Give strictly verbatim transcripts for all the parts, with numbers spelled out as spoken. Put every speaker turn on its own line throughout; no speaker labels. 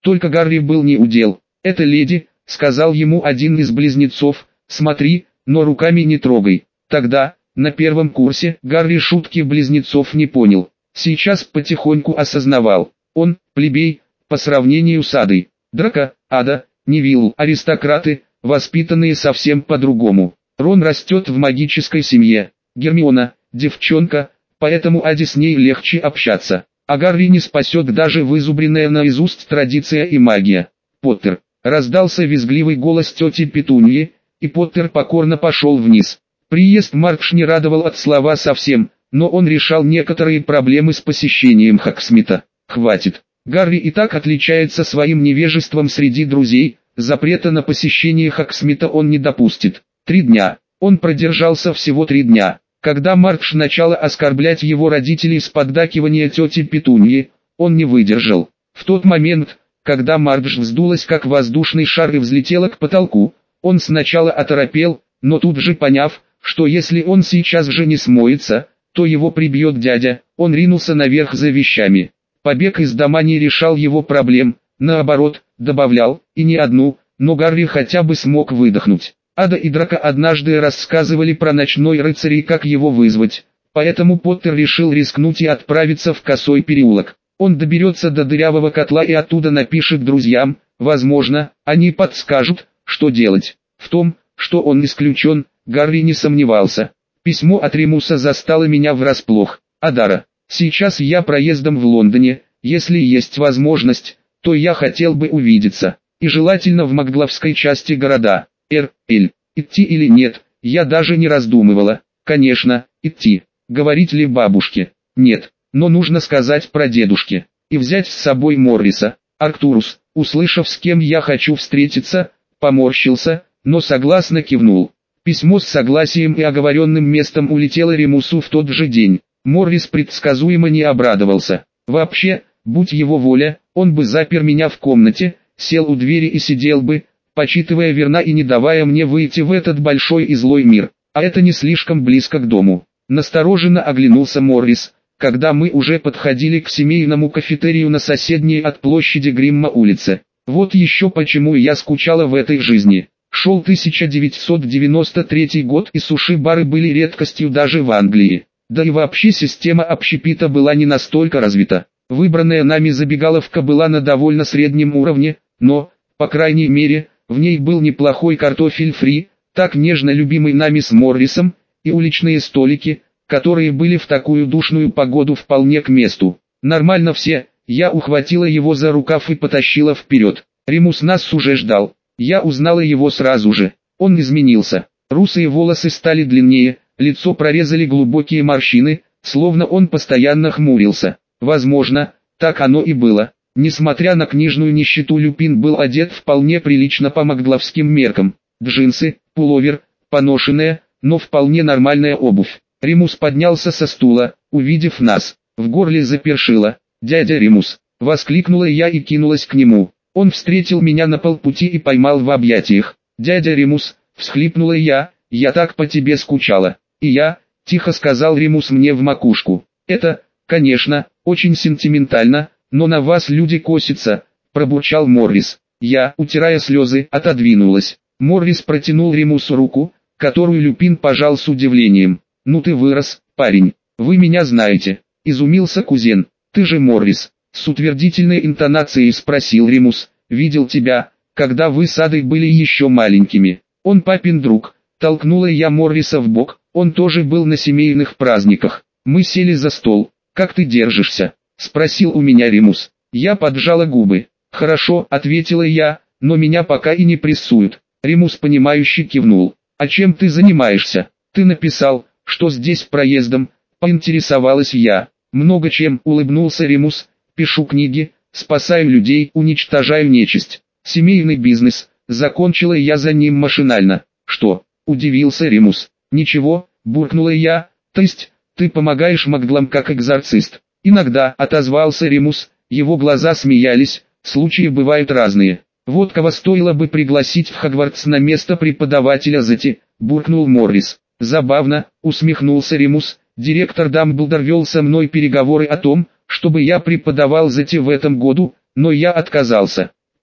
Только Гарри был не удел. «Это леди», — сказал ему один из близнецов, — «смотри, но руками не трогай». Тогда, на первом курсе, Гарри шутки близнецов не понял. Сейчас потихоньку осознавал. Он, плебей, по сравнению с Адой. Драко, Ада, Невилл, аристократы, воспитанные совсем по-другому. Рон растет в магической семье. Гермиона, девчонка, поэтому Аде с ней легче общаться. А Гарри не спасет даже вызубренная наизусть традиция и магия. «Поттер!» — раздался визгливый голос тети Петуньи, и Поттер покорно пошел вниз. Приезд Маркш не радовал от слова совсем, но он решал некоторые проблемы с посещением Хогсмита. «Хватит. Гарри и так отличается своим невежеством среди друзей, запрета на посещение Хогсмита он не допустит». Три дня. Он продержался всего три дня. Когда Маркш начала оскорблять его родителей с поддакивания тети Петуньи, он не выдержал. В тот момент, когда Маркш вздулась как воздушный шар и взлетела к потолку, он сначала оторопел, но тут же поняв, что если он сейчас же не смоется, то его прибьет дядя, он ринулся наверх за вещами. Побег из дома не решал его проблем, наоборот, добавлял, и не одну, но Гарри хотя бы смог выдохнуть. Ада и Драко однажды рассказывали про ночной рыцарь и как его вызвать, поэтому Поттер решил рискнуть и отправиться в Косой переулок. Он доберется до дырявого котла и оттуда напишет друзьям, возможно, они подскажут, что делать. В том, что он исключен, Гарри не сомневался. Письмо от Ремуса застало меня врасплох. «Адара, сейчас я проездом в Лондоне, если есть возможность, то я хотел бы увидеться, и желательно в Макглавской части города. Р. Л. Идти или нет, я даже не раздумывала. Конечно, идти. Говорить ли бабушке? Нет, но нужно сказать про дедушке. И взять с собой Морриса». Арктурус, услышав, с кем я хочу встретиться, поморщился, но согласно кивнул. Письмо с согласием и оговоренным местом улетело Ремусу в тот же день. Моррис предсказуемо не обрадовался. Вообще, будь его воля, он бы запер меня в комнате, сел у двери и сидел бы, почитывая верна и не давая мне выйти в этот большой и злой мир. А это не слишком близко к дому. Настороженно оглянулся Моррис, когда мы уже подходили к семейному кафетерию на соседней от площади Гримма улице. Вот еще почему я скучала в этой жизни. Шел тысяча девятьсот девяносто третий год, и суши-бары были редкостью даже в Англии. Да и вообще система общепита была не настолько развита. Выбранная нами забегаловка была на довольно среднем уровне, но, по крайней мере, в ней был неплохой картофель фри, так нежно любимый нами с Моррисом, и уличные столики, которые были в такую душную погоду вполне к месту. Нормально все, я ухватила его за рукав и потащила вперед. Ремус нас уже ждал. Я узнала его сразу же. Он изменился. Русые волосы стали длиннее, лицо прорезали глубокие морщины, словно он постоянно хмурился. Возможно, так оно и было. Несмотря на книжную нищету, Люпин был одет вполне прилично по макглавским меркам. Джинсы, пуловер, поношенная, но вполне нормальная обувь. Ремус поднялся со стула, увидев нас. В горле запершило. «Дядя Ремус!» — воскликнула я и кинулась к нему. Он встретил меня на полпути и поймал в объятиях. «Дядя Ремус!» — всхлипнула я, «я так по тебе скучала». «И я», — тихо сказал Ремус мне в макушку. «Это, конечно, очень сентиментально, но на вас люди косятся», — пробурчал Моррис. Я, утирая слезы, отодвинулась. Моррис протянул Ремусу руку, которую Люпин пожал с удивлением. «Ну ты вырос, парень, вы меня знаете», — изумился кузен. «Ты же Моррис?» — с утвердительной интонацией спросил Ремус. «Видел тебя, когда вы с Адой были еще маленькими. Он папин друг». Толкнула я Морриса в бок, он тоже был на семейных праздниках. Мы сели за стол. «Как ты держишься?» — спросил у меня Ремус. Я поджала губы. «Хорошо», — ответила я, — «но меня пока и не прессуют». Ремус понимающе кивнул. «А чем ты занимаешься? Ты написал, что здесь проездом?» — поинтересовалась я. «Много чем», — улыбнулся Ремус. «Пишу книги, спасаю людей, уничтожаю нечисть. Семейный бизнес», — закончила я за ним машинально. «Что?» — удивился Ремус. «Ничего», — буркнула я. «То есть, ты помогаешь маглам как экзорцист?» «Иногда», — отозвался Ремус, его глаза смеялись, «случаи бывают разные. Вот кого стоило бы пригласить в Хогвартс на место преподавателя Зати», — буркнул Моррис. «Забавно», — усмехнулся Ремус. «Директор Дамблдор вел со мной переговоры о том, чтобы я преподавал Зати в этом году, но я отказался.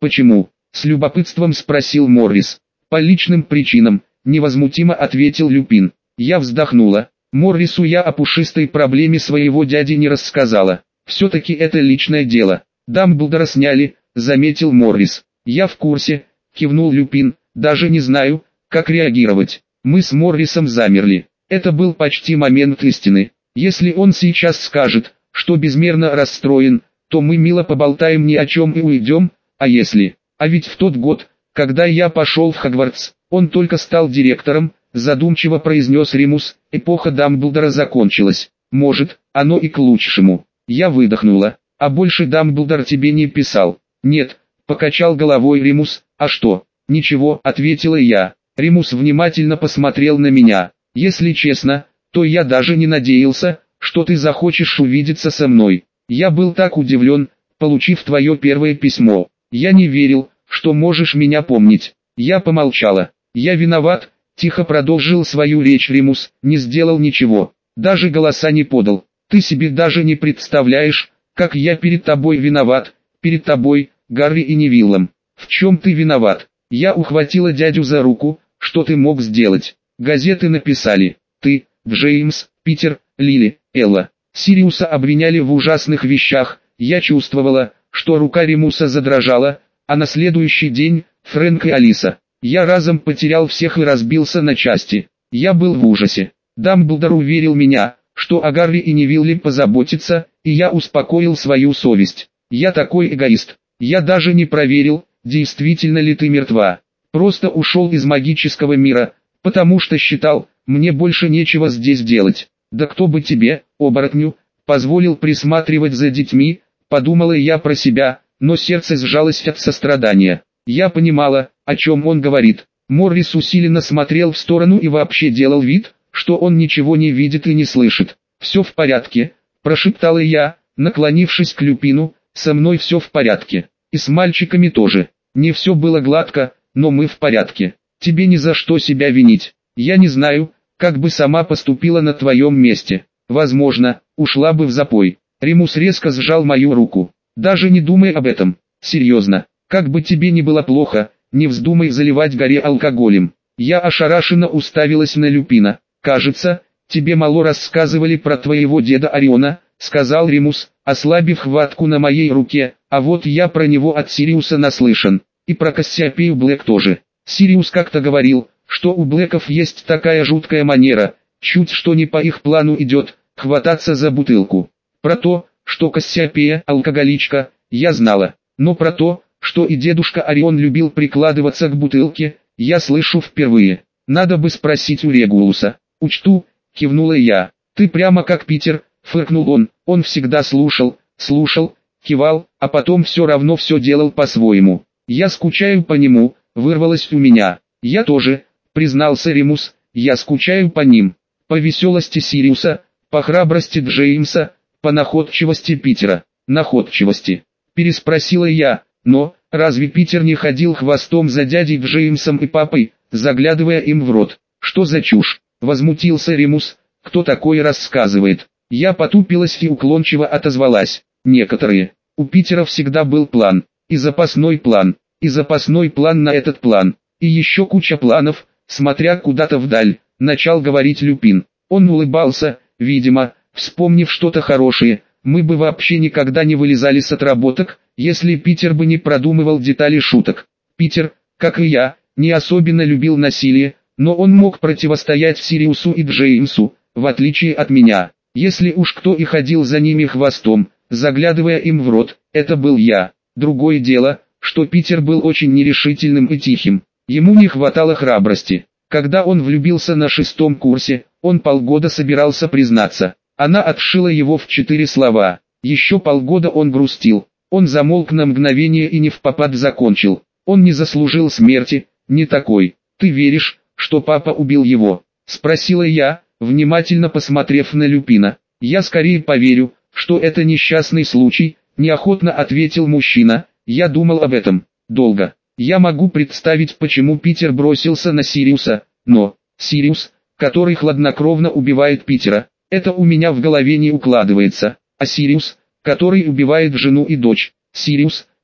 Почему? С любопытством спросил Моррис. По личным причинам, невозмутимо ответил Люпин. Я вздохнула. Моррису я о пушистой проблеме своего дяди не рассказала. Все-таки это личное дело. Дамблдора сняли, заметил Моррис. Я в курсе, кивнул Люпин, даже не знаю, как реагировать. Мы с Моррисом замерли. Это был почти момент истины. Если он сейчас скажет, что безмерно расстроен, то мы мило поболтаем ни о чем и уйдем, а если... А ведь в тот год, когда я пошел в Хогвартс, он только стал директором, задумчиво произнес Римус, эпоха Дамблдора закончилась. Может, оно и к лучшему. Я выдохнула. А больше Дамблдор тебе не писал? Нет, покачал головой Римус. А что? Ничего, ответила я. Римус внимательно посмотрел на меня. Если честно, то я даже не надеялся, что ты захочешь увидеться со мной. Я был так удивлен, получив твое первое письмо. Я не верил, что можешь меня помнить. Я помолчала. Я виноват, тихо продолжил свою речь Римус, не сделал ничего. Даже голоса не подал. Ты себе даже не представляешь, как я перед тобой виноват, перед тобой, Гарри и Невиллом. В чем ты виноват? Я ухватила дядю за руку. Что ты мог сделать? Газеты написали. Ты, Джеймс, Питер, Лили, Элла, Сириуса обвиняли в ужасных вещах. Я чувствовала, что рука Римуса задрожала, а на следующий день Фрэнк и Алиса. Я разом потерял всех и разбился на части. Я был в ужасе. Дамблдор уверил меня, что о Гарри и Невилле позаботится, и я успокоил свою совесть. Я такой эгоист. Я даже не проверил, действительно ли ты мертва. Просто ушел из магического мира, потому что считал, мне больше нечего здесь делать. Да кто бы тебе, оборотню, позволил присматривать за детьми, подумала я про себя, но сердце сжалось от сострадания. Я понимала, о чем он говорит. Моррис усиленно смотрел в сторону и вообще делал вид, что он ничего не видит и не слышит. «Все в порядке», – прошептала я, наклонившись к Люпину, – «со мной все в порядке. И с мальчиками тоже. Не все было гладко, но мы в порядке. Тебе ни за что себя винить. Я не знаю, как бы сама поступила на твоем месте. Возможно, ушла бы в запой». Римус резко сжал мою руку. «Даже не думай об этом. Серьезно, как бы тебе ни было плохо, не вздумай заливать Гарри алкоголем». Я ошарашенно уставилась на Люпина. «Кажется, тебе мало рассказывали про твоего деда Ориона», — сказал Римус, ослабив хватку на моей руке, «а вот я про него от Сириуса наслышан. И про Кассиопею Блэк тоже. Сириус как-то говорил, что у Блэков есть такая жуткая манера, чуть что не по их плану идет, хвататься за бутылку. Про то, что Кассиопея алкоголичка, я знала, но про то, что и дедушка Орион любил прикладываться к бутылке, я слышу впервые. Надо бы спросить у Регулуса». «Учту», — кивнула я. «Ты прямо как Питер», — фыркнул он. «Он всегда слушал, слушал, кивал, а потом все равно все делал по-своему. Я скучаю по нему», — вырвалось у меня. «Я тоже», — признался Римус, — «я скучаю по ним. По веселости Сириуса, по храбрости Джеймса, по находчивости Питера». «Находчивости?» — переспросила я. «Но, разве Питер не ходил хвостом за дядей Джеймсом и папой, заглядывая им в рот? Что за чушь?» — возмутился Римус. «Кто такое рассказывает?» Я потупилась и уклончиво отозвалась. «Некоторые. У Питера всегда был план. И запасной план. И запасной план на этот план. И еще куча планов, смотря куда-то вдаль», — начал говорить Люпин. Он улыбался, видимо, вспомнив что-то хорошее. «Мы бы вообще никогда не вылезали с отработок, если Питер бы не продумывал детали шуток. Питер, как и я, не особенно любил насилие, но он мог противостоять Сириусу и Джеймсу, в отличие от меня. Если уж кто и ходил за ними хвостом, заглядывая им в рот, это был я. Другое дело, что Питер был очень нерешительным и тихим. Ему не хватало храбрости. Когда он влюбился на шестом курсе, он полгода собирался признаться. Она отшила его в четыре слова. Еще полгода он грустил. Он замолк на мгновение и невпопад закончил. Он не заслужил смерти, не такой. «Ты веришь, что папа убил его?» — спросила я, внимательно посмотрев на Люпина. «Я скорее поверю, что это несчастный случай», — неохотно ответил мужчина. «Я думал об этом долго. Я могу представить, почему Питер бросился на Сириуса, но Сириус, который хладнокровно убивает Питера, это у меня в голове не укладывается. А Сириус, который убивает жену и дочь, Сириус,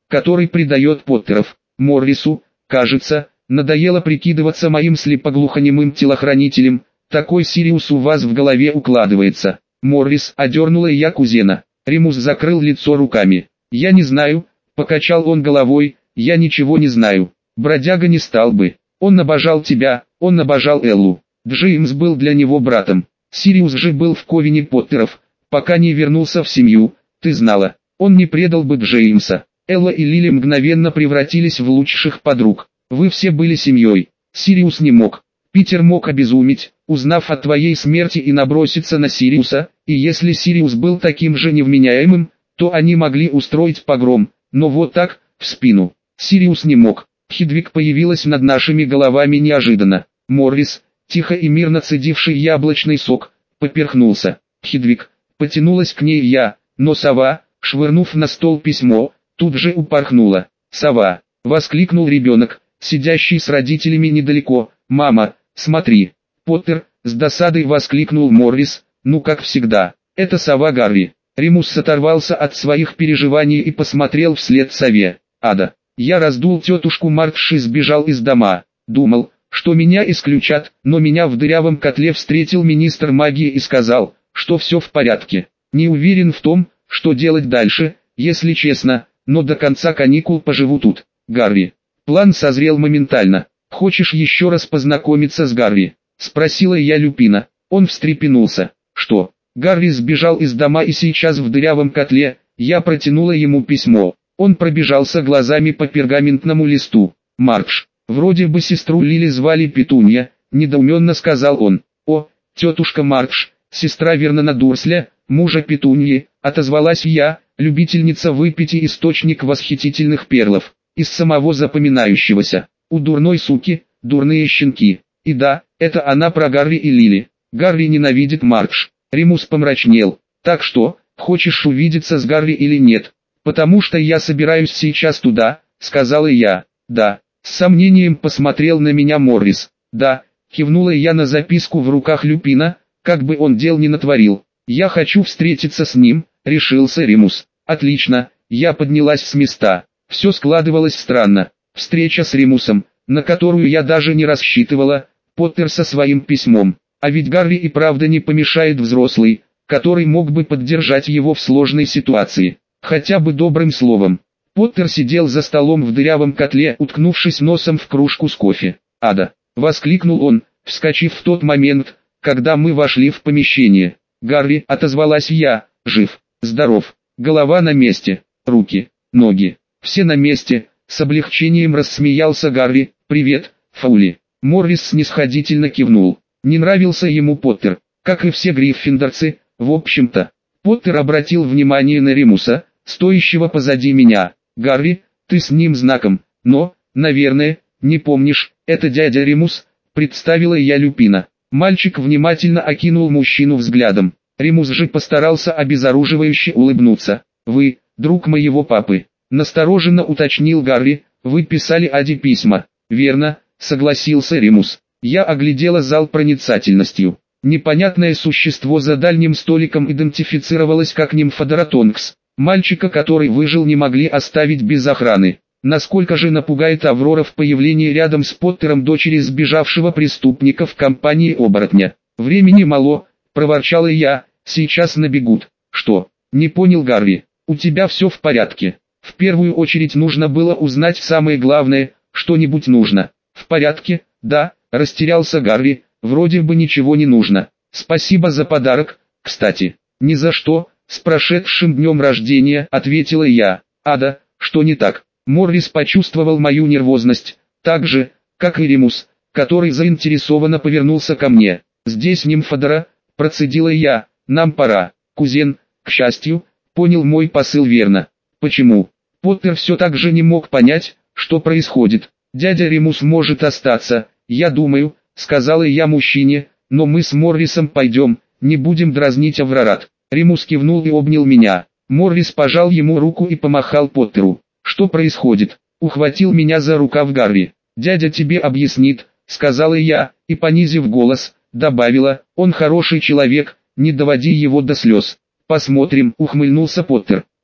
который предает Поттеров. Моррису, кажется, надоело прикидываться моим слепоглухонемым телохранителем, такой Сириус у вас в голове укладывается. Моррис, одернула я кузена. Ремус закрыл лицо руками. Я не знаю, покачал он головой, я ничего не знаю. Бродяга не стал бы. Он обожал тебя, он обожал Эллу. Джеймс был для него братом. Сириус же был в ковине Поттеров, пока не вернулся в семью, ты знала. Он не предал бы Джеймса. Элла и Лили мгновенно превратились в лучших подруг. Вы все были семьей. Сириус не мог. Питер мог обезуметь, узнав о твоей смерти и наброситься на Сириуса, и если Сириус был таким же невменяемым, то они могли устроить погром, но вот так, в спину. Сириус не мог. Хедвиг появилась над нашими головами неожиданно. Моррис, тихо и мирно цедивший яблочный сок, поперхнулся. Хедвиг, потянулась к ней я, но сова, швырнув на стол письмо, тут же упорхнула. «Сова!» — воскликнул ребенок, сидящий с родителями недалеко. «Мама, смотри!» «Поттер!» — с досадой воскликнул Моррис. «Ну как всегда, это сова Гарри!» Ремус оторвался от своих переживаний и посмотрел вслед сове. «Ада!» Я раздул тетушку Маркш и сбежал из дома. Думал, что меня исключат, но меня в дырявом котле встретил министр магии и сказал, что все в порядке. Не уверен в том, что делать дальше, если честно, но до конца каникул поживу тут. Гарри. План созрел моментально. «Хочешь еще раз познакомиться с Гарри?» — спросила я Люпина. Он встрепенулся. «Что?» Гарри сбежал из дома и сейчас в дырявом котле. Я протянула ему письмо. Он пробежался глазами по пергаментному листу. «Маркш, вроде бы сестру Лили звали Петунья», — недоуменно сказал он. «О, тетушка Маркш, сестра Вернона Дурсля, мужа Петуньи», — отозвалась я, любительница выпить и источник восхитительных перлов, из самого запоминающегося. У дурной суки, дурные щенки. И да, это она про Гарри и Лили. Гарри ненавидит Маркш. Ремус помрачнел. «Так что, хочешь увидеться с Гарри или нет?» «Потому что я собираюсь сейчас туда», — сказала я. «Да». С сомнением посмотрел на меня Моррис. «Да», — кивнула я на записку в руках Люпина, как бы он дел не натворил. «Я хочу встретиться с ним», — решился Ремус. «Отлично», — я поднялась с места. Все складывалось странно. Встреча с Ремусом, на которую я даже не рассчитывала, Поттер со своим письмом. А ведь Гарри и правда не помешает взрослый, который мог бы поддержать его в сложной ситуации. Хотя бы добрым словом. Поттер сидел за столом в дырявом котле, уткнувшись носом в кружку с кофе. «Ада!» — воскликнул он, вскочив в тот момент, когда мы вошли в помещение. «Гарри!» — отозвалась я, жив, здоров, голова на месте, руки, ноги, все на месте. С облегчением рассмеялся Гарри. «Привет, Фаули!» Моррис снисходительно кивнул. Не нравился ему Поттер, как и все гриффиндорцы, в общем-то. Поттер обратил внимание на Ремуса, стоящего позади меня. «Гарри, ты с ним знаком, но, наверное, не помнишь, это дядя Ремус», — представила я Люпина. Мальчик внимательно окинул мужчину взглядом. Ремус же постарался обезоруживающе улыбнуться. «Вы, друг моего папы», — настороженно уточнил Гарри. «Вы писали Аде письма?» «Верно», — согласился Ремус. Я оглядела зал проницательностью. Непонятное существо за дальним столиком идентифицировалось как Нимфодоротонкс. Мальчика, который выжил, не могли оставить без охраны. Насколько же напугает Аврора в появлении рядом с Поттером дочери сбежавшего преступника в компании оборотня. «Времени мало», — проворчала я, — «сейчас набегут». «Что?» — не понял Гарри. «У тебя все в порядке. В первую очередь нужно было узнать самое главное, что-нибудь нужно». «В порядке, да», — растерялся Гарри, — «вроде бы ничего не нужно. Спасибо за подарок, кстати». «Ни за что, с прошедшим днем рождения», — ответила я. «Ада, что не так?» Моррис почувствовал мою нервозность, так же, как и Ремус, который заинтересованно повернулся ко мне. «Здесь Нимфодора», — процедила я, — «нам пора». Кузен, к счастью, понял мой посыл верно. «Почему?» Поттер все так же не мог понять, что происходит. «Дядя Ремус может остаться, я думаю», — сказала я мужчине, — «но мы с Моррисом пойдем, не будем дразнить Аврорат». Ремус кивнул и обнял меня. Моррис пожал ему руку и помахал Поттеру. «Что происходит?» — ухватил меня за рукав Гарри. «Дядя тебе объяснит», — сказала я, и, понизив голос, добавила, «он хороший человек, не доводи его до слез». «Посмотрим», — ухмыльнулся Поттер.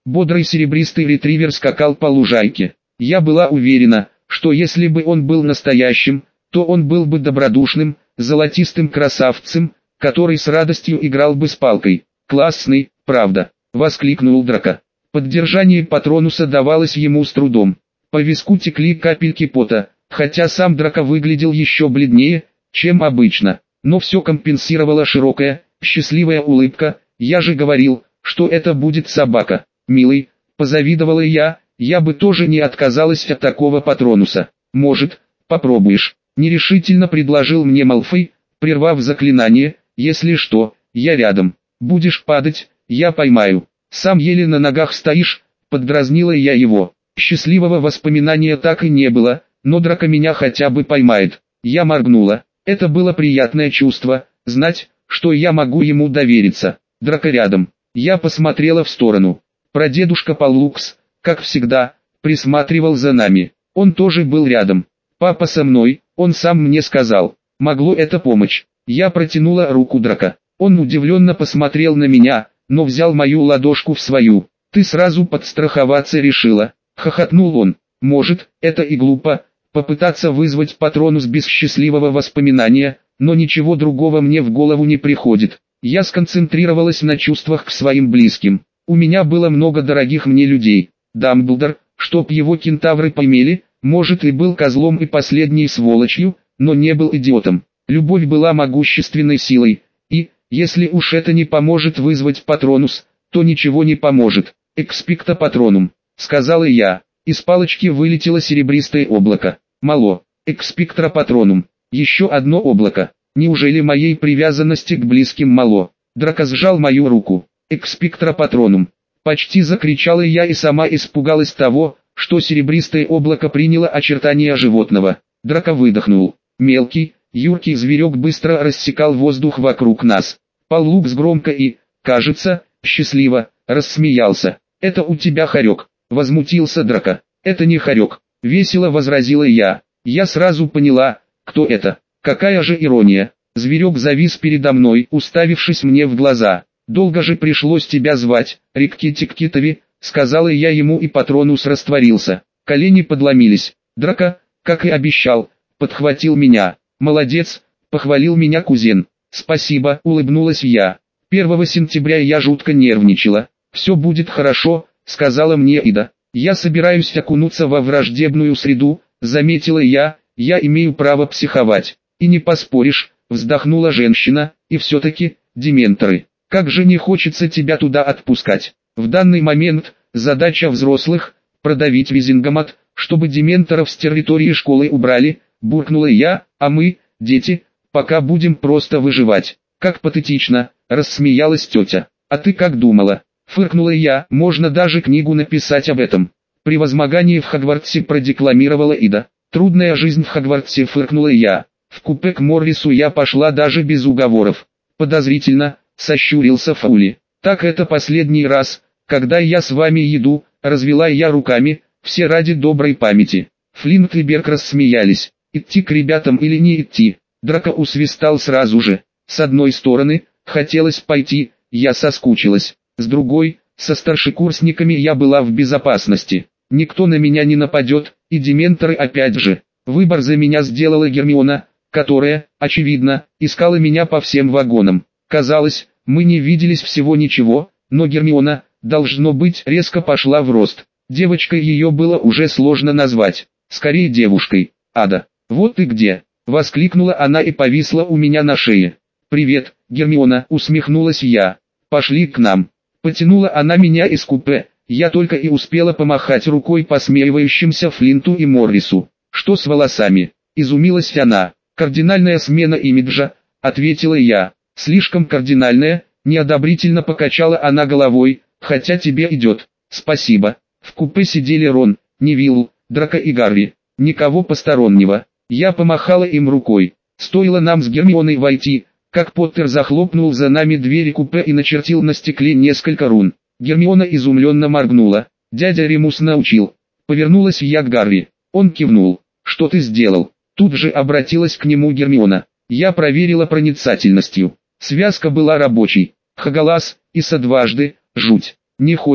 Бодрый серебристый ретривер скакал по лужайке. Я была уверена, что если бы он был настоящим, то он был бы добродушным, золотистым красавцем, который с радостью играл бы с палкой. «Классный, правда», — воскликнул Драко. Поддержание Патронуса давалось ему с трудом. По виску текли капельки пота, хотя сам Драко выглядел еще бледнее, чем обычно. Но все компенсировала широкая, счастливая улыбка. «Я же говорил, что это будет собака. Милый», — позавидовала я, — «я бы тоже не отказалась от такого Патронуса». «Может, попробуешь?» — нерешительно предложил мне Малфой, прервав заклинание. «Если что, я рядом. Будешь падать, я поймаю. Сам еле на ногах стоишь», — поддразнила я его. Счастливого воспоминания так и не было, но Драко меня хотя бы поймает. Я моргнула. Это было приятное чувство, знать, что я могу ему довериться. Драко рядом. Я посмотрела в сторону. Прадедушка Паллукс, как всегда, присматривал за нами. Он тоже был рядом. «Папа со мной», он сам мне сказал. Могло это помочь. Я протянула руку Драко. Он удивленно посмотрел на меня, но взял мою ладошку в свою. «Ты сразу подстраховаться решила», — хохотнул он. «Может, это и глупо, попытаться вызвать Патронус без счастливого воспоминания, но ничего другого мне в голову не приходит». Я сконцентрировалась на чувствах к своим близким. У меня было много дорогих мне людей. Дамблдор, чтоб его кентавры поймели, может и был козлом и последней сволочью, но не был идиотом. Любовь была могущественной силой, и, если уж это не поможет вызвать Патронус, то ничего не поможет. «Экспекто Патронум», — сказала я. Из палочки вылетело серебристое облако. «Мало, экспектро Патронум». Еще одно облако. Неужели моей привязанности к близким мало? Драко сжал мою руку. «Экспектро Патронум». Почти закричала я и сама испугалась того, что серебристое облако приняло очертания животного. Драко выдохнул. Мелкий, юркий зверек быстро рассекал воздух вокруг нас. Паллукс громко и, кажется, счастливо, рассмеялся. «Это у тебя хорек», — возмутился Драко. «Это не хорек», — весело возразила я. Я сразу поняла, кто это. Какая же ирония. Зверек завис передо мной, уставившись мне в глаза. «Долго же пришлось тебя звать, Рикки-Тиккитови», — сказала я ему, и Патронус растворился. Колени подломились. Драко, как и обещал, подхватил меня. «Молодец», — похвалил меня кузен. «Спасибо», — улыбнулась я. первого сентября я жутко нервничала. «Все будет хорошо», — сказала мне Ида. «Я собираюсь окунуться во враждебную среду», — заметила я, — «я имею право психовать». «И не поспоришь», — вздохнула женщина, — «и все-таки, дементоры, как же не хочется тебя туда отпускать. В данный момент, задача взрослых — продавить Визингомат, чтобы дементоров с территории школы убрали», — буркнула я, — «а мы, дети, пока будем просто выживать». «Как патетично», — рассмеялась тетя. «А ты как думала?» — фыркнула я. «Можно даже книгу написать об этом». «Превозмогание в Хогвартсе», — продекламировала Ида. «Трудная жизнь в Хогвартсе», — фыркнула я. В купе к Моррису я пошла даже без уговоров. «Подозрительно», — сощурился Фаули. «Так это последний раз, когда я с вами еду», — развела я руками, — «все ради доброй памяти». Флинт и Берк рассмеялись. Идти к ребятам или не идти? Драко усвистал сразу же. С одной стороны, хотелось пойти, я соскучилась. С другой, со старшекурсниками я была в безопасности. Никто на меня не нападет, и дементоры опять же. Выбор за меня сделала Гермиона, которая, очевидно, искала меня по всем вагонам. Казалось, мы не виделись всего ничего, но Гермиона, должно быть, резко пошла в рост. Девочкой ее было уже сложно назвать, скорее девушкой. «Ада, вот ты где!» — воскликнула она и повисла у меня на шее. «Привет, Гермиона!» — усмехнулась я. «Пошли к нам!» Потянула она меня из купе, я только и успела помахать рукой посмеивающимся Флинту и Моррису. «Что с волосами?» — изумилась она. «Кардинальная смена имиджа», — ответила я. «Слишком кардинальная», — неодобрительно покачала она головой, — «хотя тебе идет». «Спасибо». В купе сидели Рон, Невилл, Драко и Гарри. Никого постороннего. Я помахала им рукой. Стоило нам с Гермионой войти, как Поттер захлопнул за нами двери купе и начертил на стекле несколько рун. Гермиона изумленно моргнула. «Дядя Ремус научил». Повернулась я к Гарри. Он кивнул. «Что ты сделал?» Тут же обратилась к нему Гермиона. Я проверила проницательностью. Связка была рабочей. Хагалас, Иса дважды, жуть. «Не хочешь?»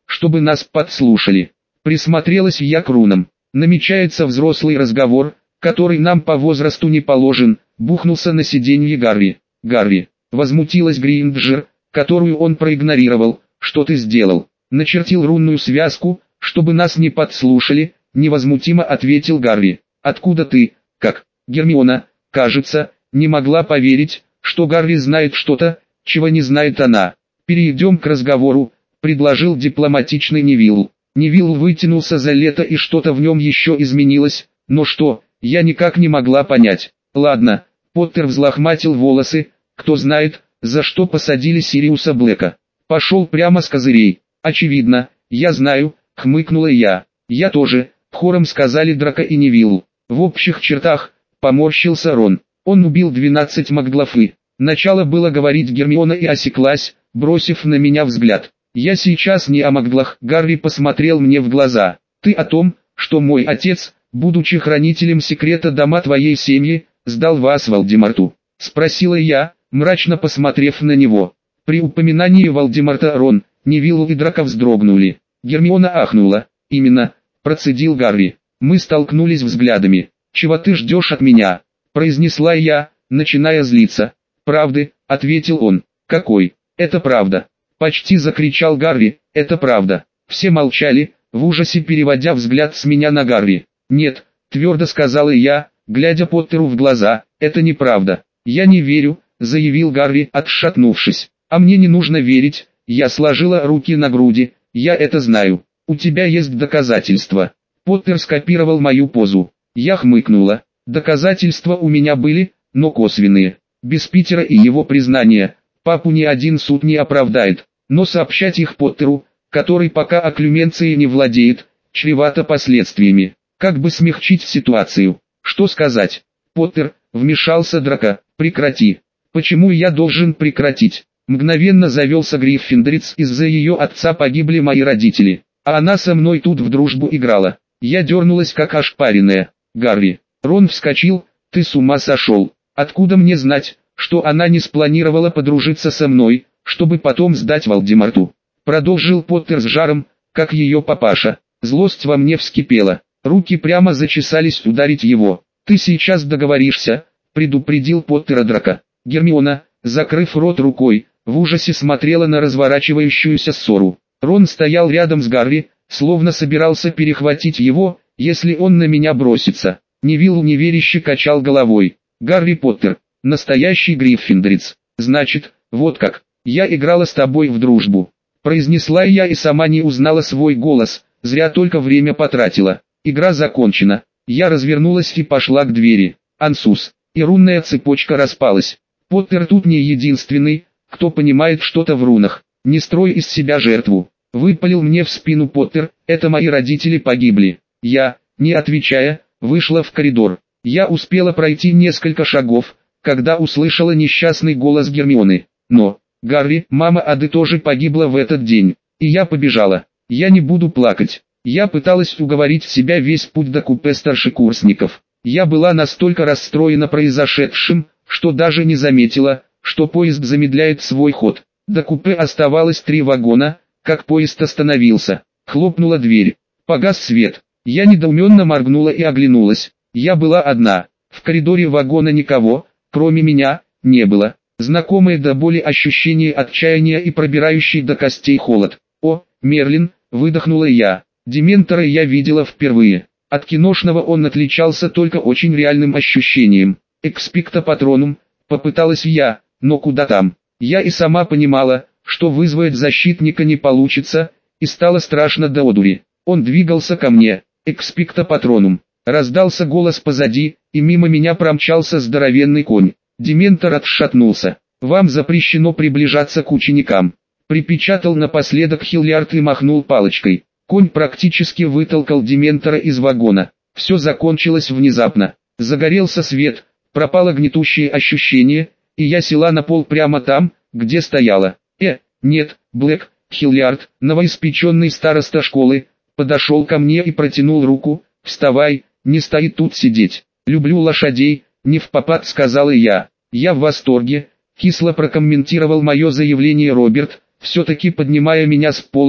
чтобы нас подслушали. Присмотрелась я к рунам. Намечается взрослый разговор, который нам по возрасту не положен, бухнулся на сиденье Гарри. Гарри, возмутилась Гринджер, которую он проигнорировал, что ты сделал? Начертил рунную связку, чтобы нас не подслушали, невозмутимо ответил Гарри. Откуда ты, как? Гермиона, кажется, не могла поверить, что Гарри знает что-то, чего не знает она. Перейдем к разговору, предложил дипломатичный Невилл. Невилл вытянулся за лето и что-то в нем еще изменилось, но что, я никак не могла понять. Ладно, Поттер взлохматил волосы, кто знает, за что посадили Сириуса Блэка. Пошел прямо с козырей. Очевидно, я знаю, хмыкнула я. Я тоже, хором сказали Драко и Невилл. В общих чертах, поморщился Рон. Он убил двенадцать Макглафы. Начало было говорить Гермиона и осеклась, бросив на меня взгляд. Я сейчас не о Макглах. Гарри посмотрел мне в глаза. Ты о том, что мой отец, будучи хранителем секрета дома твоей семьи, сдал вас Волдеморту? Спросила я, мрачно посмотрев на него. При упоминании Волдеморта Рон, Невилл и Драко вздрогнули. Гермиона ахнула. Именно, процедил Гарри. Мы столкнулись взглядами. «Чего ты ждешь от меня?» произнесла я, начиная злиться. «Правды», ответил он. «Какой? Это правда!» Почти закричал Гарри. «Это правда!» Все молчали, в ужасе переводя взгляд с меня на Гарри. «Нет», твердо сказала я, глядя Поттеру в глаза, «это неправда». «Я не верю», заявил Гарри, отшатнувшись. «А мне не нужно верить», я сложила руки на груди, «я это знаю. У тебя есть доказательства». Поттер скопировал мою позу. Я хмыкнула. Доказательства у меня были, но косвенные. Без Питера и его признания, папу ни один суд не оправдает. Но сообщать их Поттеру, который пока окклюменцией не владеет, чревато последствиями. Как бы смягчить ситуацию? Что сказать? Поттер, вмешался Драко, прекрати. Почему я должен прекратить? Мгновенно завелся Гриффиндорец, из-за ее отца погибли мои родители. А она со мной тут в дружбу играла. Я дернулась как ошпаренная. Гарри. Рон вскочил, ты с ума сошел. Откуда мне знать, что она не спланировала подружиться со мной, чтобы потом сдать Волдеморту? Продолжил Поттер с жаром, как ее папаша. Злость во мне вскипела. Руки прямо зачесались ударить его. Ты сейчас договоришься, предупредил Поттера Драко. Гермиона, закрыв рот рукой, в ужасе смотрела на разворачивающуюся ссору. Рон стоял рядом с Гарри, словно собирался перехватить его, если он на меня бросится. Невилл неверяще качал головой. Гарри Поттер, настоящий гриффиндорец. Значит, вот как, я играла с тобой в дружбу. Произнесла я и сама не узнала свой голос, зря только время потратила. Игра закончена. Я развернулась и пошла к двери. Ансус. И рунная цепочка распалась. Поттер тут не единственный, кто понимает что-то в рунах. Не строй из себя жертву. Выпалил мне в спину Поттер, это мои родители погибли. Я, не отвечая, вышла в коридор. Я успела пройти несколько шагов, когда услышала несчастный голос Гермионы. Но, Гарри, мама Ады тоже погибла в этот день. И я побежала. Я не буду плакать. Я пыталась уговорить себя весь путь до купе старшекурсников. Я была настолько расстроена произошедшим, что даже не заметила, что поезд замедляет свой ход. До купе оставалось три вагона, как поезд остановился. Хлопнула дверь. Погас свет. Я недоуменно моргнула и оглянулась. Я была одна. В коридоре вагона никого, кроме меня, не было. Знакомое до боли ощущение отчаяния и пробирающий до костей холод. «О, Мерлин!» — выдохнула я. Дементора я видела впервые. От киношного он отличался только очень реальным ощущением. «Экспекто патронум», — попыталась я, но куда там. Я и сама понимала, что вызвать защитника не получится, и стало страшно до одури. Он двигался ко мне. «Экспекто патронум». Раздался голос позади, и мимо меня промчался здоровенный конь. Дементор отшатнулся. «Вам запрещено приближаться к ученикам», — припечатал напоследок Хиллиард и махнул палочкой. Конь практически вытолкал Дементора из вагона. Все закончилось внезапно. Загорелся свет, пропало гнетущее ощущение, и я села на пол прямо там, где стояла. «Э, нет, Блэк», Хиллиард, новоиспеченный староста школы, подошел ко мне и протянул руку. «Вставай, не стоит тут сидеть. Люблю лошадей», — невпопад сказала я. «Я в восторге», — кисло прокомментировал мое заявление Роберт, все-таки поднимая меня с пола,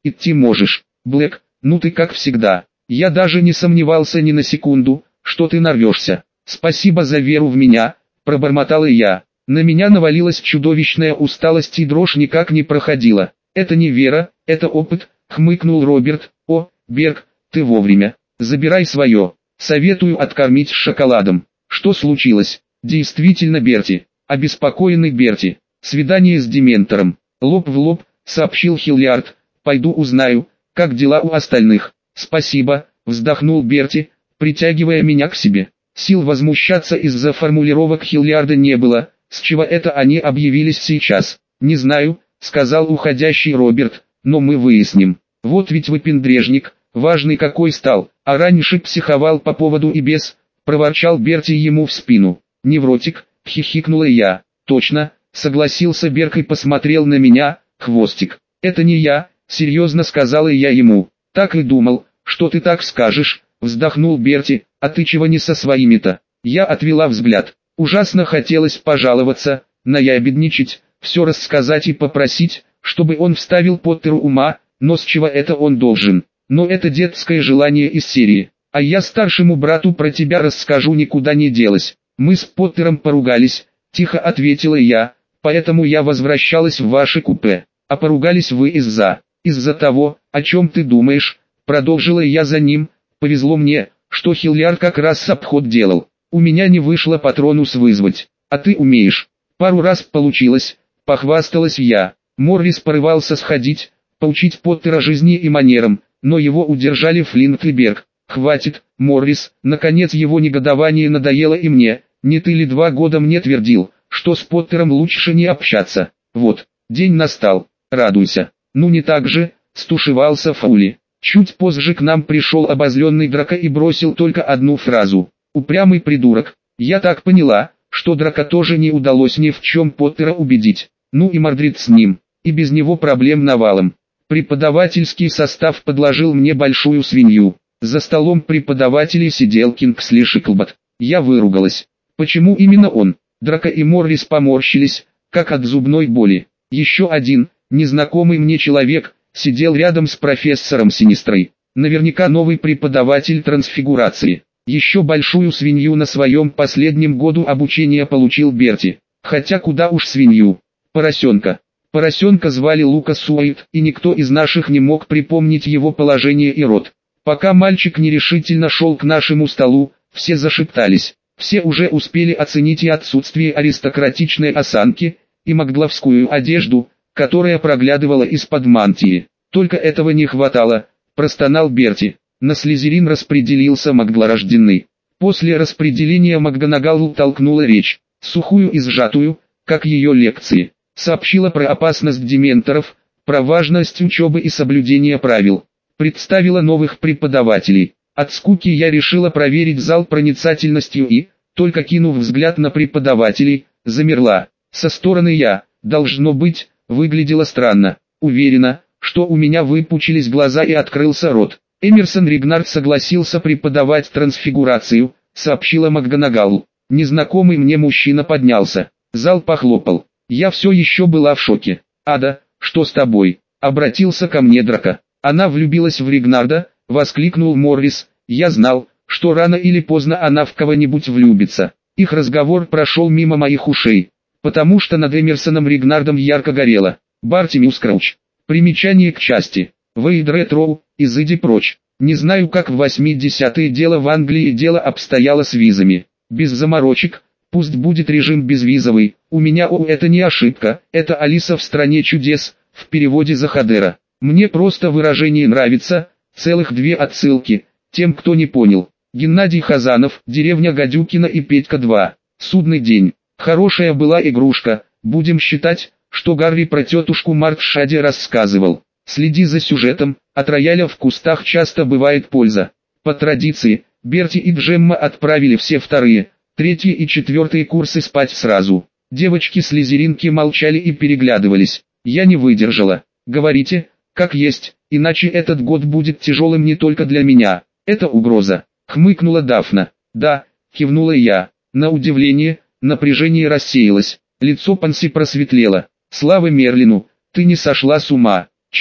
идти можешь. Блэк, ну ты как всегда. Я даже не сомневался ни на секунду, что ты нарвешься. Спасибо за веру в меня, пробормотал я. На меня навалилась чудовищная усталость и дрожь никак не проходила. Это не вера, это опыт, хмыкнул Роберт. О, Берг, ты вовремя. Забирай свое. Советую откормить шоколадом. Что случилось? Действительно Берти. Обеспокоенный Берти. Свидание с Дементором. Лоб в лоб, сообщил Хиллиард. Пойду узнаю, как дела у остальных. Спасибо, вздохнул Берти, притягивая меня к себе. Сил возмущаться из-за формулировок Хиллиарда не было. С чего это они объявились сейчас? Не знаю, сказал уходящий Роберт, но мы выясним. Вот ведь выпендрежник, важный какой стал, а раньше психовал по поводу и без, проворчал Берти ему в спину. Невротик, хихикнула я. Точно, согласился Берг и посмотрел на меня. Хвостик. Это не я, серьезно сказала я ему. Так и думал, что ты так скажешь, вздохнул Берти. А ты чего не со своими-то? Я отвела взгляд. Ужасно хотелось пожаловаться, наябедничать, все рассказать и попросить, чтобы он вставил Поттеру ума, но с чего это он должен? Но это детское желание из серии. А я старшему брату про тебя расскажу, никуда не делась. Мы с Поттером поругались, тихо ответила я, поэтому я возвращалась в ваше купе. А поругались вы из-за, из-за того, о чем ты думаешь, продолжила я за ним. Повезло мне, что Хиллиард как раз обход делал. У меня не вышло Патронус вызвать, а ты умеешь. Пару раз получилось, похвасталась я. Моррис порывался сходить, поучить Поттера жизни и манерам, но его удержали Флинт и Берг. Хватит, Моррис, наконец его негодование надоело и мне. Не ты ли два года мне твердил, что с Поттером лучше не общаться? Вот, день настал, радуйся. Ну не так же, стушевался Фаули. Чуть позже к нам пришел обозленный Драко и бросил только одну фразу. Упрямый придурок. Я так поняла, что Драко тоже не удалось ни в чем Поттера убедить. Ну и Мордрид с ним. И без него проблем навалом. Преподавательский состав подложил мне большую свинью. За столом преподавателей сидел Кингсли Шиклбот. Я выругалась. Почему именно он? Драко и Моррис поморщились, как от зубной боли. Еще один, незнакомый мне человек, сидел рядом с профессором Синистрой. Наверняка новый преподаватель трансфигурации. Еще большую свинью на своем последнем году обучения получил Берти. Хотя куда уж свинью. Поросенка. Поросенка звали Лукас Уайт, и никто из наших не мог припомнить его положение и род. Пока мальчик нерешительно шел к нашему столу, все зашептались. Все уже успели оценить и отсутствие аристократичной осанки, и магловскую одежду, которая проглядывала из-под мантии. Только этого не хватало, простонал Берти. На Слизерин распределился маглорожденный. После распределения МакГонагал толкнула речь, сухую и сжатую, как ее лекции. Сообщила про опасность дементоров, про важность учебы и соблюдения правил. Представила новых преподавателей. От скуки я решила проверить зал проницательностью и, только кинув взгляд на преподавателей, замерла. Со стороны я, должно быть, выглядела странно. Уверена, что у меня выпучились глаза и открылся рот. Эмерсон Ригнард согласился преподавать трансфигурацию, сообщила МакГонагал. Незнакомый мне мужчина поднялся. Зал похлопал. Я все еще была в шоке. «Ада, что с тобой?» — обратился ко мне Драко. «Она влюбилась в Ригнарда», — воскликнул Моррис. «Я знал, что рано или поздно она в кого-нибудь влюбится». Их разговор прошел мимо моих ушей, потому что над Эмерсоном Ригнардом ярко горело. Бартимиус Крауч. Примечание к части. Вейд Ретроу, изыди прочь. Не знаю, как в восьмидесятые дело в Англии дело обстояло с визами. Без заморочек, пусть будет режим безвизовый. У меня о, это не ошибка, это Алиса в стране чудес, в переводе Захадера. Мне просто выражение нравится, целых две отсылки, тем кто не понял. Геннадий Хазанов, деревня Гадюкина и Петька два. Судный день. Хорошая была игрушка, будем считать, что Гарри про тетушку Мартшаде рассказывал. Следи за сюжетом, от рояля в кустах часто бывает польза. По традиции, Берти и Джемма отправили все вторые, третьи и четвертые курсы спать сразу. Девочки-слизеринки молчали и переглядывались. Я не выдержала. Говорите, как есть, иначе этот год будет тяжелым не только для меня. Это угроза. Хмыкнула Дафна. Да, кивнула я. На удивление, напряжение рассеялось. Лицо Панси просветлело. Слава Мерлину, ты не сошла с ума. Чего?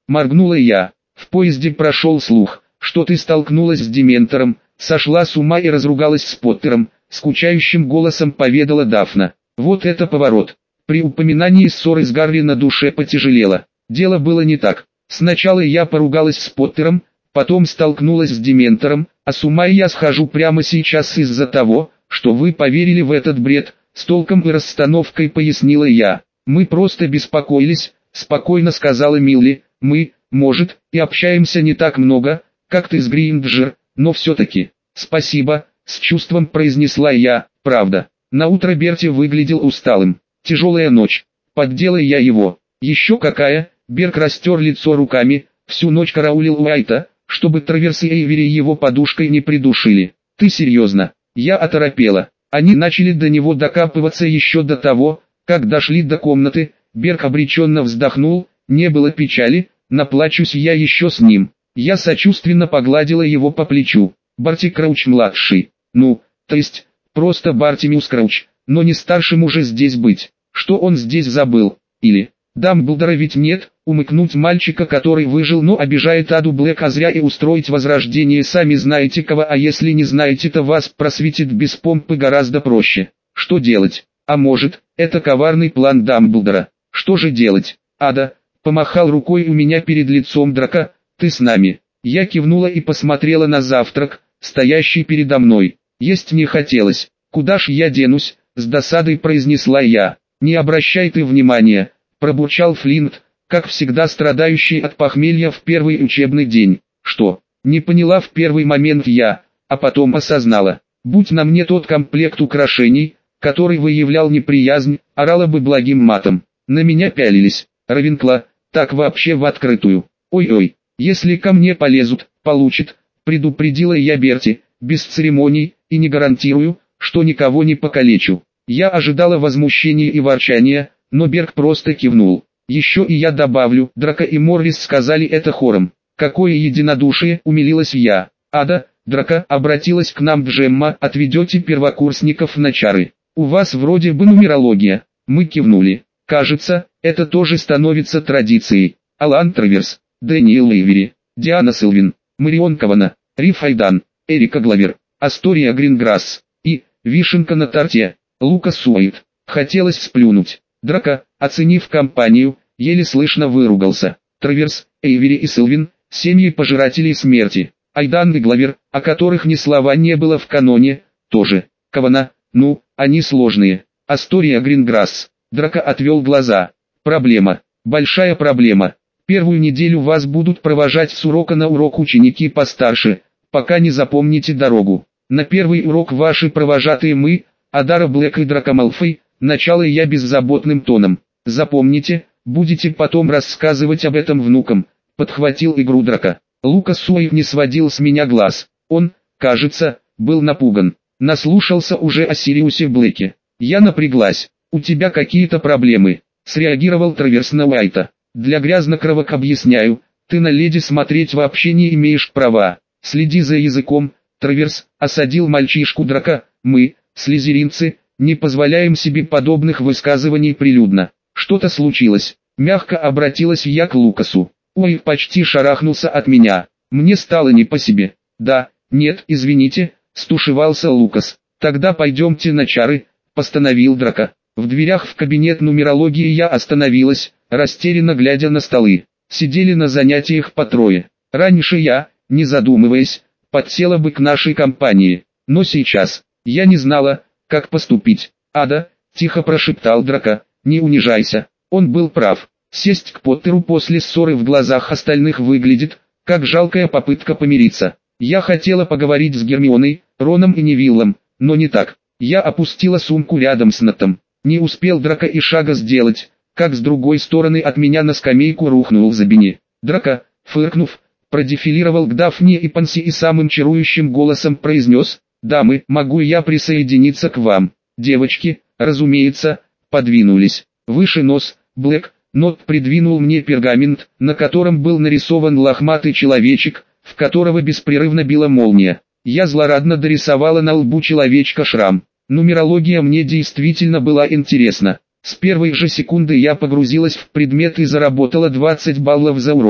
Моргнула я. В поезде прошел слух, что ты столкнулась с Дементором, сошла с ума и разругалась с Поттером, скучающим голосом поведала Дафна. Вот это поворот. При упоминании ссоры с Гарри на душе потяжелело. Дело было не так. Сначала я поругалась с Поттером, потом столкнулась с Дементором, а с ума я схожу прямо сейчас из-за того, что вы поверили в этот бред, с толком и расстановкой пояснила я. Мы просто беспокоились, спокойно сказала Милли, мы, может, и общаемся не так много, как ты с Гринджер, но все-таки. Спасибо, с чувством произнесла я, правда. Наутро Берти выглядел усталым. Тяжелая ночь. Поддела я его. Еще какая? Берг растер лицо руками, всю ночь караулил Уайта, чтобы Траверс и Эйвери его подушкой не придушили. Ты серьезно? Я оторопела. Они начали до него докапываться еще до того, как дошли до комнаты. Берг обреченно вздохнул, не было печали, наплачусь я еще с ним. Я сочувственно погладила его по плечу. Барти Крауч-младший. Ну, то есть, просто Бартимиус Крауч, но не старшим уже здесь быть. Что он здесь забыл? Или... Дамблдора ведь нет, умыкнуть мальчика, который выжил, но обижает Аду Блэка зря, и устроить возрождение сами знаете кого, а если не знаете, то вас просветит без помпы гораздо проще. Что делать? А может, это коварный план Дамблдора? Что же делать? Ада, помахал рукой у меня перед лицом Драко, ты с нами. Я кивнула и посмотрела на завтрак, стоящий передо мной. Есть не хотелось. Куда ж я денусь, с досадой произнесла я. Не обращай ты внимания. Пробурчал Флинт, как всегда страдающий от похмелья в первый учебный день. Что? Не поняла в первый момент я, а потом осознала. Будь на мне тот комплект украшений, который выявлял неприязнь, орала бы благим матом. На меня пялились. Равенкла, так вообще в открытую. Ой-ой, если ко мне полезут, получит, предупредила я Берти, без церемоний, и не гарантирую, что никого не покалечу. Я ожидала возмущения и ворчания, но Берг просто кивнул. Еще и я добавлю, Драко и Моррис сказали это хором. Какое единодушие, умилилась я. Ада, Драко, обратилась к нам Джемма, отведете первокурсников на чары. У вас вроде бы нумерология. Мы кивнули. Кажется, это тоже становится традицией. Алан Траверс, Дэниел Эйвери, Диана Силвин, Марион Кавана, Риф Айдан, Эрика Главер, Астория Гринграсс и, вишенка на торте, Лукас Уайт. Хотелось сплюнуть. Драко, оценив компанию, еле слышно выругался. Траверс, Эйвери и Силвин, семьи пожирателей смерти. Айдан и Главер, о которых ни слова не было в каноне, тоже. Кавана, ну, они сложные. Астория Гринграсс. Драко отвел глаза. Проблема. Большая проблема. Первую неделю вас будут провожать с урока на урок ученики постарше, пока не запомните дорогу. На первый урок ваши провожатые мы, Адара Блэк и Драко Малфой. Начало я беззаботным тоном. Запомните, будете потом рассказывать об этом внукам. Подхватил игру Драко. Лукас Уайт не сводил с меня глаз. Он, кажется, был напуган. Наслушался уже о Сириусе Блэке. Я напряглась. У тебя какие-то проблемы. Среагировал Траверс на Уайта. Для грязнокровок объясняю, ты на леди смотреть вообще не имеешь права. Следи за языком. Траверс осадил мальчишку Драко. Мы, слизеринцы, не позволяем себе подобных высказываний прилюдно. Что-то случилось. Мягко обратилась я к Лукасу. Ой, почти шарахнулся от меня. Мне стало не по себе. Да, нет, извините, стушевался Лукас. Тогда пойдемте на чары, постановил Драко. В дверях в кабинет нумерологии я остановилась, растерянно глядя на столы. Сидели на занятиях по трое. Раньше я, не задумываясь, подсела бы к нашей компании. Но сейчас, я не знала, как поступить. Ада, тихо прошептал Драко, не унижайся. Он был прав. Сесть к Поттеру после ссоры в глазах остальных выглядит, как жалкая попытка помириться. Я хотела поговорить с Гермионой, Роном и Невиллом, но не так. Я опустила сумку рядом с Нэтом. Не успел Драко и шага сделать, как с другой стороны от меня на скамейку рухнул Забини. Драко, фыркнув, продефилировал к Дафне и Панси и самым чарующим голосом произнес: «Дамы, могу я присоединиться к вам?» Девочки, разумеется, подвинулись. Выше нос, Блэк, Нот придвинул мне пергамент, на котором был нарисован лохматый человечек, в которого беспрерывно била молния. Я злорадно дорисовала на лбу человечка шрам. Нумерология мне действительно была интересна. С первой же секунды я погрузилась в предмет и заработала двадцать баллов за урок.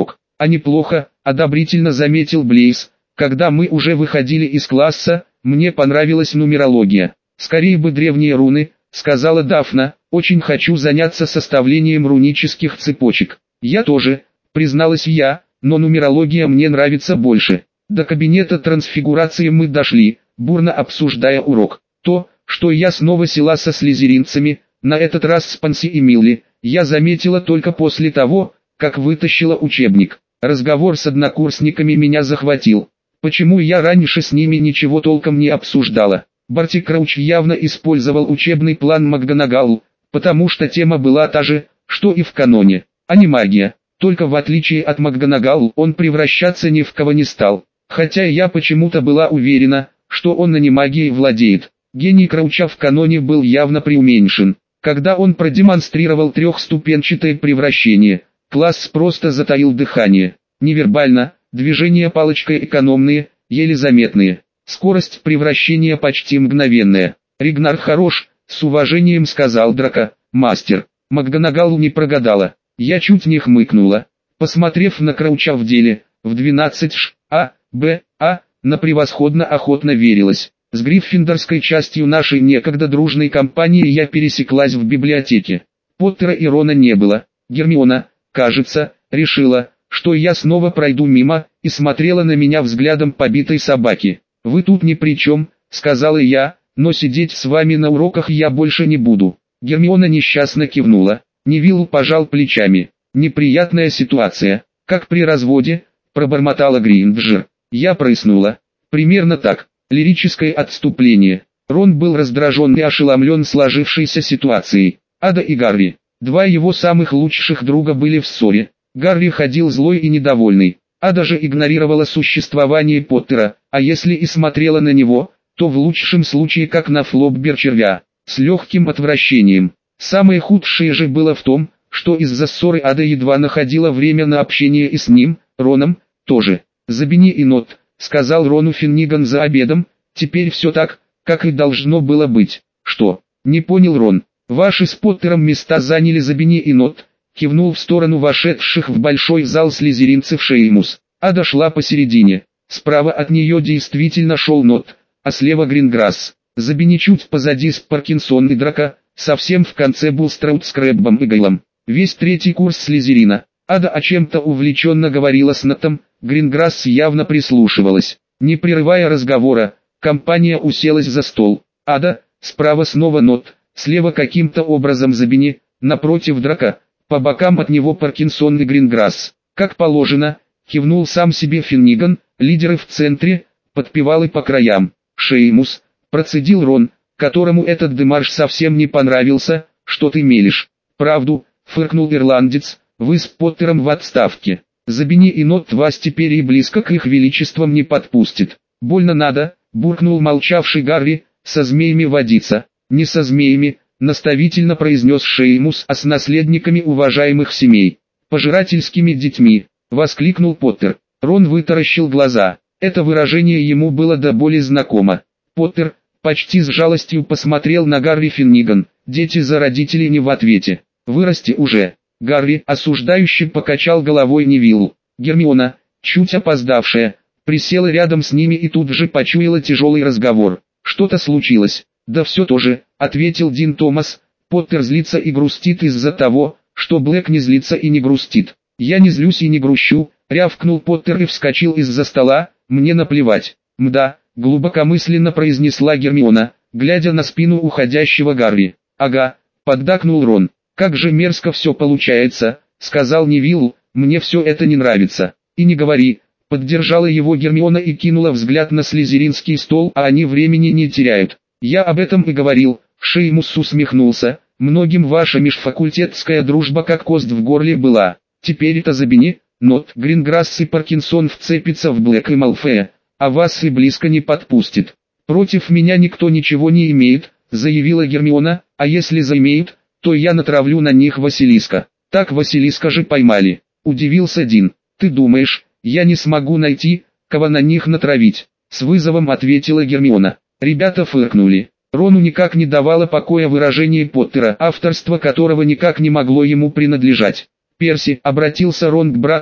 А неплохо, одобрительно заметил Блейз. Когда мы уже выходили из класса, мне понравилась нумерология. Скорее бы древние руны, сказала Дафна, очень хочу заняться составлением рунических цепочек. Я тоже, призналась я, но нумерология мне нравится больше. До кабинета трансфигурации мы дошли, бурно обсуждая урок. То, что я снова села со слизеринцами, на этот раз с Панси и Милли, я заметила только после того, как вытащила учебник. Разговор с однокурсниками меня захватил. Почему я раньше с ними ничего толком не обсуждала? Барти Крауч явно использовал учебный план МакГонагал, потому что тема была та же, что и в каноне, а не магия. Только в отличие от МакГонагал он превращаться ни в кого не стал. Хотя я почему-то была уверена, что он на магией владеет. Гений Крауча в каноне был явно преуменьшен. Когда он продемонстрировал трехступенчатое превращение, класс просто затаил дыхание. Невербально, движения палочкой экономные, еле заметные. Скорость превращения почти мгновенная. Ригнар хорош, с уважением сказал Драко, мастер. МакГонагал не прогадала. Я чуть не хмыкнула, посмотрев на Крауча в деле. В двенадцать ш, а, б, а, на превосходно охотно верилось. С гриффиндорской частью нашей некогда дружной компании я пересеклась в библиотеке. Поттера и Рона не было. Гермиона, кажется, решила, что я снова пройду мимо, и смотрела на меня взглядом побитой собаки. «Вы тут ни при чем», — сказала я, — «но сидеть с вами на уроках я больше не буду». Гермиона несчастно кивнула. Невилл пожал плечами. «Неприятная ситуация, как при разводе», — пробормотала Гринджер. Я прыснула. Примерно так. Лирическое отступление. Рон был раздражен и ошеломлен сложившейся ситуацией. Ада и Гарри, два его самых лучших друга, были в ссоре. Гарри ходил злой и недовольный. Ада же игнорировала существование Поттера, а если и смотрела на него, то в лучшем случае как на флоббер-червя, с легким отвращением. Самое худшее же было в том, что из-за ссоры Ада едва находила время на общение и с ним, Роном, тоже. «Забини и нот», — сказал Рону Финниган за обедом, — «теперь все так, как и должно было быть». «Что?» — не понял Рон. «Ваши с Поттером места заняли Забини и нот», — кивнул в сторону вошедших в большой зал слизеринцев Шеймус. Ада шла посередине. Справа от нее действительно шел Нот, а слева Гринграсс. Забини чуть позади с Паркинсон и Драко, совсем в конце был Страут с Крэббом и Гейлом. Весь третий курс слизерина. Ада о чем-то увлеченно говорила с Нотом, Гринграсс явно прислушивалась. Не прерывая разговора, компания уселась за стол. Ада, справа снова Нот, слева каким-то образом Забини, напротив Драко, по бокам от него Паркинсон и Гринграсс. Как положено, кивнул сам себе Финниган, лидеры в центре, подпевалы по краям. «Шеймус», процедил Рон, которому этот демарш совсем не понравился. «Что ты мелешь?» «Правду», фыркнул ирландец, — «вы с Поттером в отставке. Забини и Нот вас теперь и близко к их величествам не подпустит». «Больно надо», — буркнул молчавший Гарри, — «со змеями водиться». «Не со змеями», — наставительно произнес Шеймус, — «а с наследниками уважаемых семей, пожирательскими детьми», — воскликнул Поттер. Рон вытаращил глаза. Это выражение ему было до боли знакомо. Поттер, почти с жалостью посмотрел на Гарри Финниган. «Дети за родителей не в ответе. Вырасти уже». Гарри, осуждающе, покачал головой Невиллу. Гермиона, чуть опоздавшая, присела рядом с ними и тут же почуяла тяжелый разговор. «Что-то случилось?» «Да все то же», — ответил Дин Томас. «Поттер злится и грустит из-за того, что Блэк не злится и не грустит». «Я не злюсь и не грущу», — рявкнул Поттер и вскочил из-за стола. «Мне наплевать». «Мда», — глубокомысленно произнесла Гермиона, глядя на спину уходящего Гарри. «Ага», — поддакнул Рон. «Как же мерзко все получается», — сказал Невилл, — «мне все это не нравится». «И не говори», — поддержала его Гермиона и кинула взгляд на слизеринский стол, — «а они времени не теряют». «Я об этом и говорил», — Шеймус усмехнулся, — «многим ваша межфакультетская дружба как кость в горле была. Теперь это Забини, Нот, Гринграсс и Паркинсон вцепится в Блэк и Малфея, а вас и близко не подпустит. Против меня никто ничего не имеет», — заявила Гермиона, — «а если заимеют, то я натравлю на них Василиска». «Так Василиска же поймали», — удивился Дин. «Ты думаешь, я не смогу найти, кого на них натравить?» — с вызовом ответила Гермиона. Ребята фыркнули. Рону никак не давало покоя выражение Поттера, авторство которого никак не могло ему принадлежать. «Перси», — обратился Рон к брату,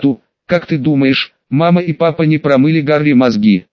Как ты думаешь, мама и папа не промыли Гарри мозги?